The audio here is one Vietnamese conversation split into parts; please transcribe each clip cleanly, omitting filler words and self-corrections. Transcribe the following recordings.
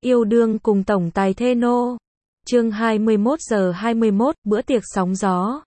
Yêu đương cùng tổng tài thê nô. Chương 21:21, bữa tiệc sóng gió.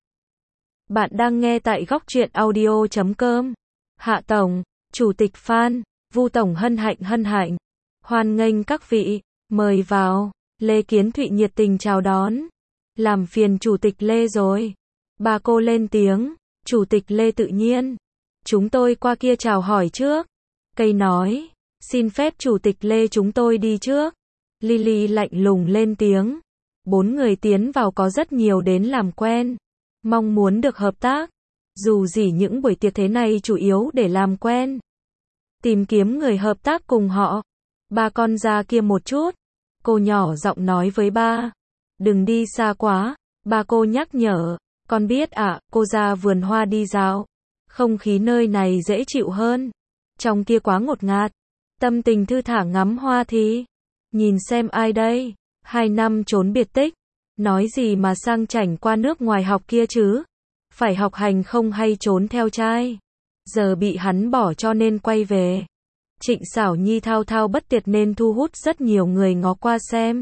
Bạn đang nghe tại góc truyện audio.com. Hạ Tổng, Chủ tịch Phan, Vu Tổng hân hạnh. Hoan nghênh các vị, mời vào. Lê Kiến Thụy nhiệt tình chào đón. Làm phiền Chủ tịch Lê rồi. Bà cô lên tiếng. Chủ tịch Lê tự nhiên. Chúng tôi qua kia chào hỏi trước. Cây nói. Xin phép Chủ tịch Lê chúng tôi đi trước. Lily lạnh lùng lên tiếng. 4 người tiến vào có rất nhiều đến làm quen. Mong muốn được hợp tác. Dù gì những buổi tiệc thế này chủ yếu để làm quen. Tìm kiếm người hợp tác cùng họ. Ba con ra kia một chút. Cô nhỏ giọng nói với ba. Đừng đi xa quá. Ba cô nhắc nhở. Con biết ạ, cô ra vườn hoa đi dạo. Không khí nơi này dễ chịu hơn. Trong kia quá ngột ngạt. Tâm tình thư thả ngắm hoa thì. Nhìn xem ai đây. 2 năm trốn biệt tích. Nói gì mà sang chảnh qua nước ngoài học kia chứ. Phải học hành không hay trốn theo trai. Giờ bị hắn bỏ cho nên quay về. Trịnh Xảo Nhi thao thao bất tuyệt nên thu hút rất nhiều người ngó qua xem.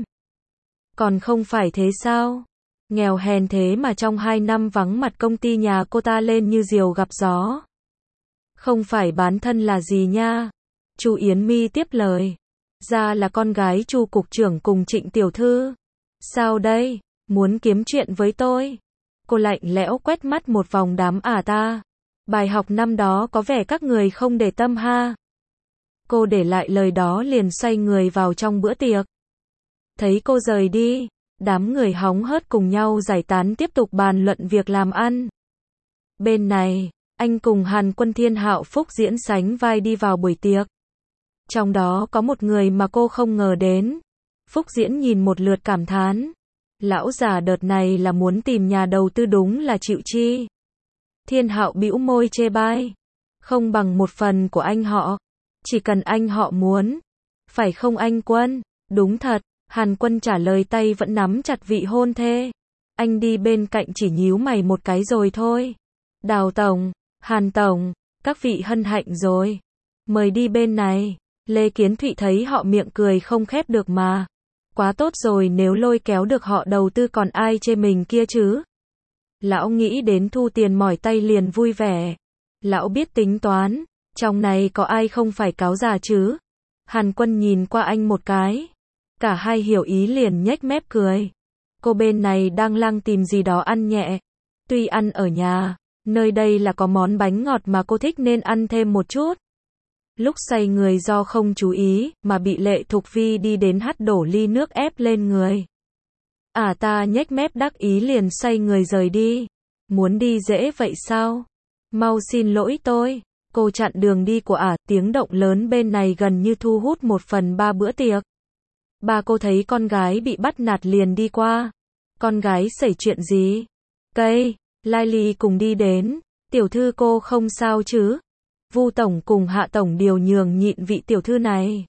Còn không phải thế sao? Nghèo hèn thế mà trong 2 năm vắng mặt công ty nhà cô ta lên như diều gặp gió. Không phải bán thân là gì nha. Chu Yến My tiếp lời. Ra là con gái Chu cục trưởng cùng Trịnh tiểu thư. Sao đây? Muốn kiếm chuyện với tôi? Cô lạnh lẽo quét mắt một vòng đám ta. Bài học năm đó có vẻ các người không để tâm ha. Cô để lại lời đó liền xoay người vào trong bữa tiệc. Thấy cô rời đi, đám người hóng hớt cùng nhau giải tán tiếp tục bàn luận việc làm ăn. Bên này, anh cùng Hàn Quân Thiên Hạo Phúc Diễn sánh vai đi vào buổi tiệc. Trong đó có một người mà cô không ngờ đến. Phúc Diễn nhìn một lượt cảm thán. Lão già đợt này là muốn tìm nhà đầu tư đúng là chịu chi. Thiên Hạo bĩu môi chê bai. Không bằng một phần của anh họ. Chỉ cần anh họ muốn. Phải không anh Quân? Đúng thật. Hàn Quân trả lời tay vẫn nắm chặt vị hôn thê. Anh đi bên cạnh chỉ nhíu mày một cái rồi thôi. Đào Tổng, Hàn Tổng, các vị hân hạnh rồi. Mời đi bên này. Lê Kiến Thụy thấy họ miệng cười không khép được mà. Quá tốt rồi nếu lôi kéo được họ đầu tư còn ai chê mình kia chứ. Lão nghĩ đến thu tiền mỏi tay liền vui vẻ. Lão biết tính toán. Trong này có ai không phải cáo già chứ. Hàn Quân nhìn qua anh một cái. Cả hai hiểu ý liền nhếch mép cười. Cô bên này đang lang tìm gì đó ăn nhẹ. Tuy ăn ở nhà, nơi đây là có món bánh ngọt mà cô thích nên ăn thêm một chút. Lúc say người do không chú ý, mà bị Lệ Thục Vi đi đến hắt đổ ly nước ép lên người. Ta nhếch mép đắc ý liền xoay người rời đi. Muốn đi dễ vậy sao? Mau xin lỗi tôi. Cô chặn đường đi của tiếng động lớn bên này gần như thu hút 1/3 bữa tiệc. Ba cô thấy con gái bị bắt nạt liền đi qua. Con gái xảy chuyện gì? Cây, Lai Ly cùng đi đến. Tiểu thư cô không sao chứ? Vu Tổng cùng Hạ Tổng điều nhường nhịn vị tiểu thư này.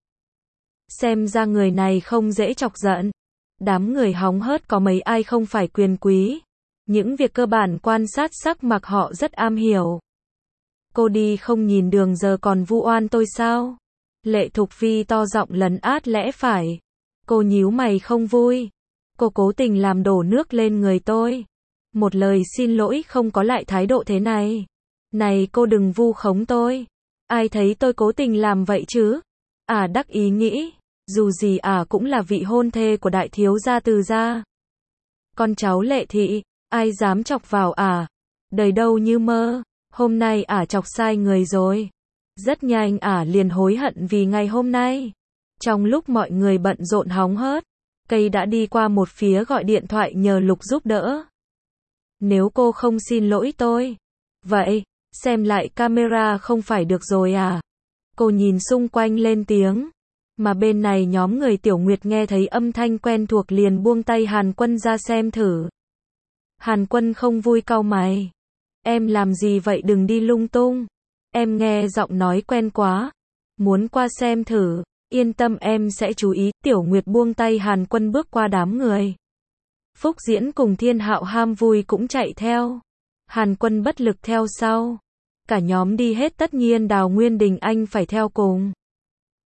Xem ra người này không dễ chọc giận. Đám người hóng hớt có mấy ai không phải quyền quý. Những việc cơ bản quan sát sắc mặt họ rất am hiểu. Cô đi không nhìn đường giờ còn vu oan tôi sao? Lệ Thục Vi to giọng lấn át lẽ phải. Cô nhíu mày không vui. Cô cố tình làm đổ nước lên người tôi. Một lời xin lỗi không có lại thái độ thế này. Này cô đừng vu khống tôi. Ai thấy tôi cố tình làm vậy chứ? Đắc ý nghĩ. Dù gì cũng là vị hôn thê của đại thiếu gia Từ gia. Con cháu Lệ thị. Ai dám chọc vào Đời đâu như mơ. Hôm nay chọc sai người rồi. Rất nhanh liền hối hận vì ngày hôm nay. Trong lúc mọi người bận rộn hóng hớt, Cây đã đi qua một phía gọi điện thoại nhờ Lục giúp đỡ. Nếu cô không xin lỗi tôi, vậy, xem lại camera không phải được rồi Cô nhìn xung quanh lên tiếng. Mà bên này nhóm người Tiểu Nguyệt nghe thấy âm thanh quen thuộc liền buông tay Hàn Quân ra xem thử. Hàn Quân không vui cau mày. Em làm gì vậy đừng đi lung tung. Em nghe giọng nói quen quá. Muốn qua xem thử. Yên tâm em sẽ chú ý. Tiểu Nguyệt buông tay Hàn Quân bước qua đám người. Phúc Diễn cùng Thiên Hạo ham vui cũng chạy theo. Hàn Quân bất lực theo sau. Cả nhóm đi hết tất nhiên Đào Nguyên Đình Anh phải theo cùng.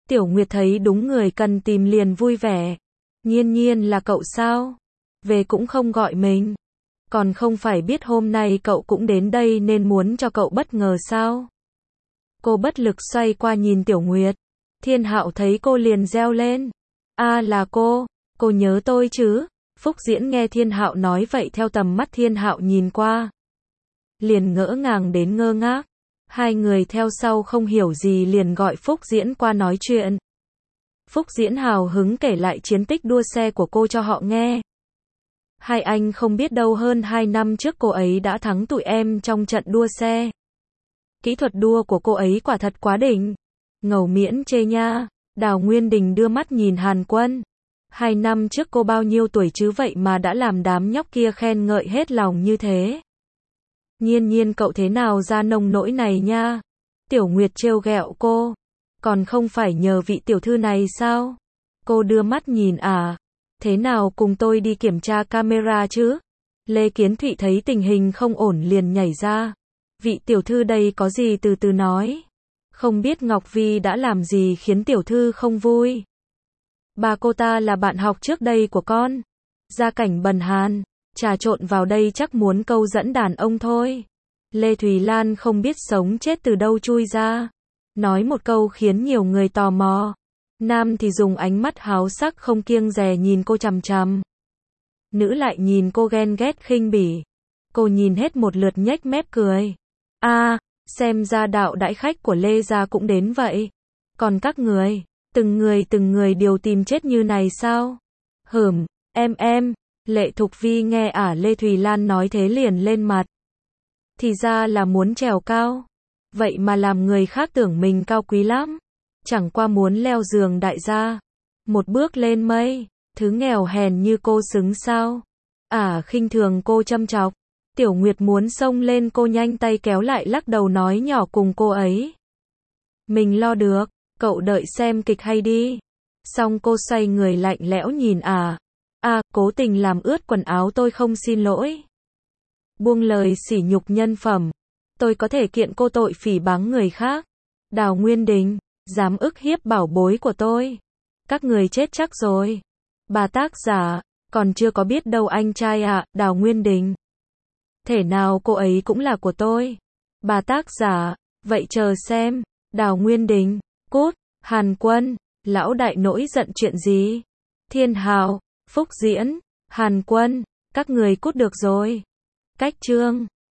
Tiểu Nguyệt thấy đúng người cần tìm liền vui vẻ. Nhiên Nhiên là cậu sao? Về cũng không gọi mình. Còn không phải biết hôm nay cậu cũng đến đây nên muốn cho cậu bất ngờ sao? Cô bất lực xoay qua nhìn Tiểu Nguyệt. Thiên Hạo thấy cô liền reo lên. Là cô nhớ tôi chứ? Phúc Diễn nghe Thiên Hạo nói vậy theo tầm mắt Thiên Hạo nhìn qua. Liền ngỡ ngàng đến ngơ ngác. Hai người theo sau không hiểu gì liền gọi Phúc Diễn qua nói chuyện. Phúc Diễn hào hứng kể lại chiến tích đua xe của cô cho họ nghe. Hai anh không biết đâu hơn 2 năm trước cô ấy đã thắng tụi em trong trận đua xe. Kỹ thuật đua của cô ấy quả thật quá đỉnh. Ngầu miễn chê nha. Đào Nguyên Đình đưa mắt nhìn Hàn Quân. 2 năm trước cô bao nhiêu tuổi chứ vậy mà đã làm đám nhóc kia khen ngợi hết lòng như thế. Nhiên Nhiên cậu thế nào ra nông nỗi này nha. Tiểu Nguyệt trêu ghẹo cô. Còn không phải nhờ vị tiểu thư này sao? Cô đưa mắt nhìn thế nào cùng tôi đi kiểm tra camera chứ? Lê Kiến Thụy thấy tình hình không ổn liền nhảy ra. Vị tiểu thư đây có gì từ từ nói. Không biết Ngọc Vi đã làm gì khiến tiểu thư không vui. Bà cô ta là bạn học trước đây của con. Gia cảnh bần hàn, trà trộn vào đây chắc muốn câu dẫn đàn ông thôi. Lê Thùy Lan không biết sống chết từ đâu chui ra. Nói một câu khiến nhiều người tò mò. Nam thì dùng ánh mắt háo sắc không kiêng dè nhìn cô chằm chằm. Nữ lại nhìn cô ghen ghét khinh bỉ. Cô nhìn hết một lượt nhếch mép cười. Xem ra đạo đãi khách của Lê gia cũng đến vậy. Còn các người, từng người đều tìm chết như này sao? Em. Lệ Thục Vi nghe Lê Thùy Lan nói thế liền lên mặt. Thì ra là muốn trèo cao. Vậy mà làm người khác tưởng mình cao quý lắm. Chẳng qua muốn leo giường đại gia. Một bước lên mây. Thứ nghèo hèn như cô xứng sao? Khinh thường cô châm chọc. Tiểu Nguyệt muốn xông lên cô nhanh tay kéo lại lắc đầu nói nhỏ cùng cô ấy. Mình lo được, cậu đợi xem kịch hay đi. Xong cô xoay người lạnh lẽo nhìn cố tình làm ướt quần áo tôi không xin lỗi. Buông lời sỉ nhục nhân phẩm. Tôi có thể kiện cô tội phỉ báng người khác. Đào Nguyên Đình, dám ức hiếp bảo bối của tôi. Các người chết chắc rồi. Bà tác giả, còn chưa có biết đâu anh trai Đào Nguyên Đình. Thể nào cô ấy cũng là của tôi. Bà tác giả, vậy chờ xem. Đào Nguyên Đình, cút. Hàn Quân, lão đại nổi giận chuyện gì? Thiên Hạo, Phúc Diễn, Hàn Quân, các người cút được rồi. Cách chương